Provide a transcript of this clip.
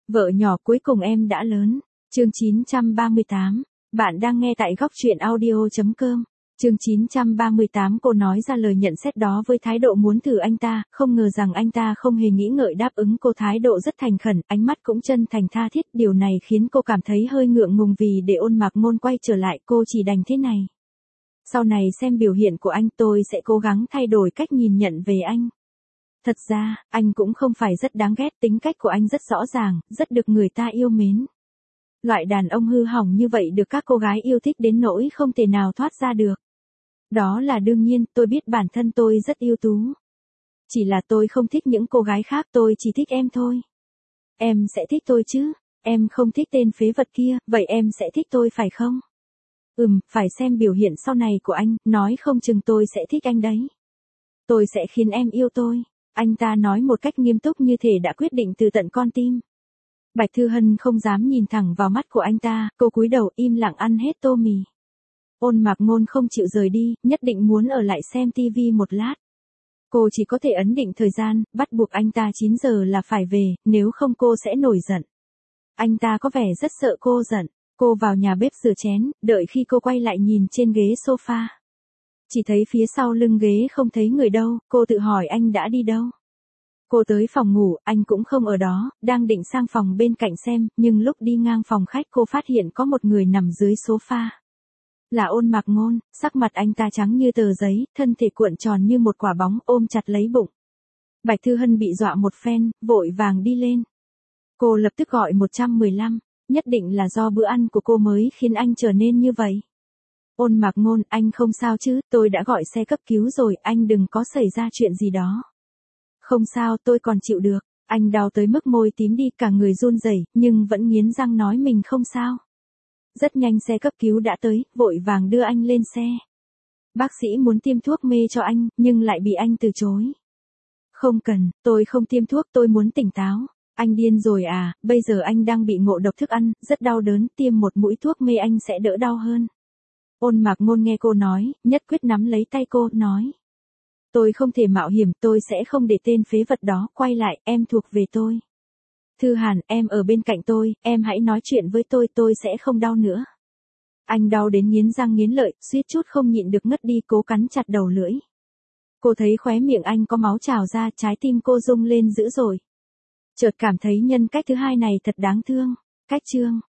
Vợ nhỏ cuối cùng em đã lớn. Chương 938. Bạn đang nghe tại góc truyện audio.com. Chương 938 cô nói ra lời nhận xét đó với thái độ muốn thử anh ta, không ngờ rằng anh ta không hề nghĩ ngợi đáp ứng cô, thái độ rất thành khẩn, ánh mắt cũng chân thành tha thiết, điều này khiến cô cảm thấy hơi ngượng ngùng vì để Ôn Mạc Ngôn quay trở lại, cô chỉ đành thế này. Sau này xem biểu hiện của anh tôi sẽ cố gắng thay đổi cách nhìn nhận về anh. Thật ra, anh cũng không phải rất đáng ghét, tính cách của anh rất rõ ràng, rất được người ta yêu mến. Loại đàn ông hư hỏng như vậy được các cô gái yêu thích đến nỗi không thể nào thoát ra được. Đó là đương nhiên, tôi biết bản thân tôi rất ưu tú. Chỉ là tôi không thích những cô gái khác, tôi chỉ thích em thôi. Em sẽ thích tôi chứ? Em không thích tên phế vật kia, vậy em sẽ thích tôi phải không? Phải xem biểu hiện sau này của anh, nói không chừng tôi sẽ thích anh đấy. Tôi sẽ khiến em yêu tôi. Anh ta nói một cách nghiêm túc như thể đã quyết định từ tận con tim. Bạch Thư Hân không dám nhìn thẳng vào mắt của anh ta, cô cúi đầu im lặng ăn hết tô mì. Ôn Mạc Ngôn không chịu rời đi, nhất định muốn ở lại xem tivi một lát. Cô chỉ có thể ấn định thời gian, bắt buộc anh ta 9 giờ là phải về, nếu không cô sẽ nổi giận. Anh ta có vẻ rất sợ cô giận. Cô vào nhà bếp rửa chén, đợi khi cô quay lại nhìn trên ghế sofa. Chỉ thấy phía sau lưng ghế không thấy người đâu, cô tự hỏi anh đã đi đâu. Cô tới phòng ngủ, anh cũng không ở đó, đang định sang phòng bên cạnh xem, nhưng lúc đi ngang phòng khách cô phát hiện có một người nằm dưới sofa. Là Ôn Mạc Ngôn, sắc mặt anh ta trắng như tờ giấy, thân thể cuộn tròn như một quả bóng, ôm chặt lấy bụng. Bạch Thư Hân bị dọa một phen, vội vàng đi lên. Cô lập tức gọi 115, nhất định là do bữa ăn của cô mới khiến anh trở nên như vậy. Ôn Mạc Ngôn, anh không sao chứ, tôi đã gọi xe cấp cứu rồi, anh đừng có xảy ra chuyện gì đó. Không sao, tôi còn chịu được. Anh đau tới mức môi tím đi, cả người run rẩy, nhưng vẫn nghiến răng nói mình không sao. Rất nhanh xe cấp cứu đã tới, vội vàng đưa anh lên xe. Bác sĩ muốn tiêm thuốc mê cho anh, nhưng lại bị anh từ chối. Không cần, tôi không tiêm thuốc, tôi muốn tỉnh táo. Anh điên rồi à, bây giờ anh đang bị ngộ độc thức ăn, rất đau đớn, tiêm một mũi thuốc mê anh sẽ đỡ đau hơn. Ôn Mạc Ngôn nghe cô nói, nhất quyết nắm lấy tay cô, nói. Tôi không thể mạo hiểm, tôi sẽ không để tên phế vật đó quay lại, em thuộc về tôi. Thư Hàn, em ở bên cạnh tôi, em hãy nói chuyện với tôi sẽ không đau nữa. Anh đau đến nghiến răng nghiến lợi, suýt chút không nhịn được ngất đi, cố cắn chặt đầu lưỡi. Cô thấy khóe miệng anh có máu trào ra, trái tim cô rung lên dữ dội. Chợt cảm thấy nhân cách thứ hai này thật đáng thương. Cách chương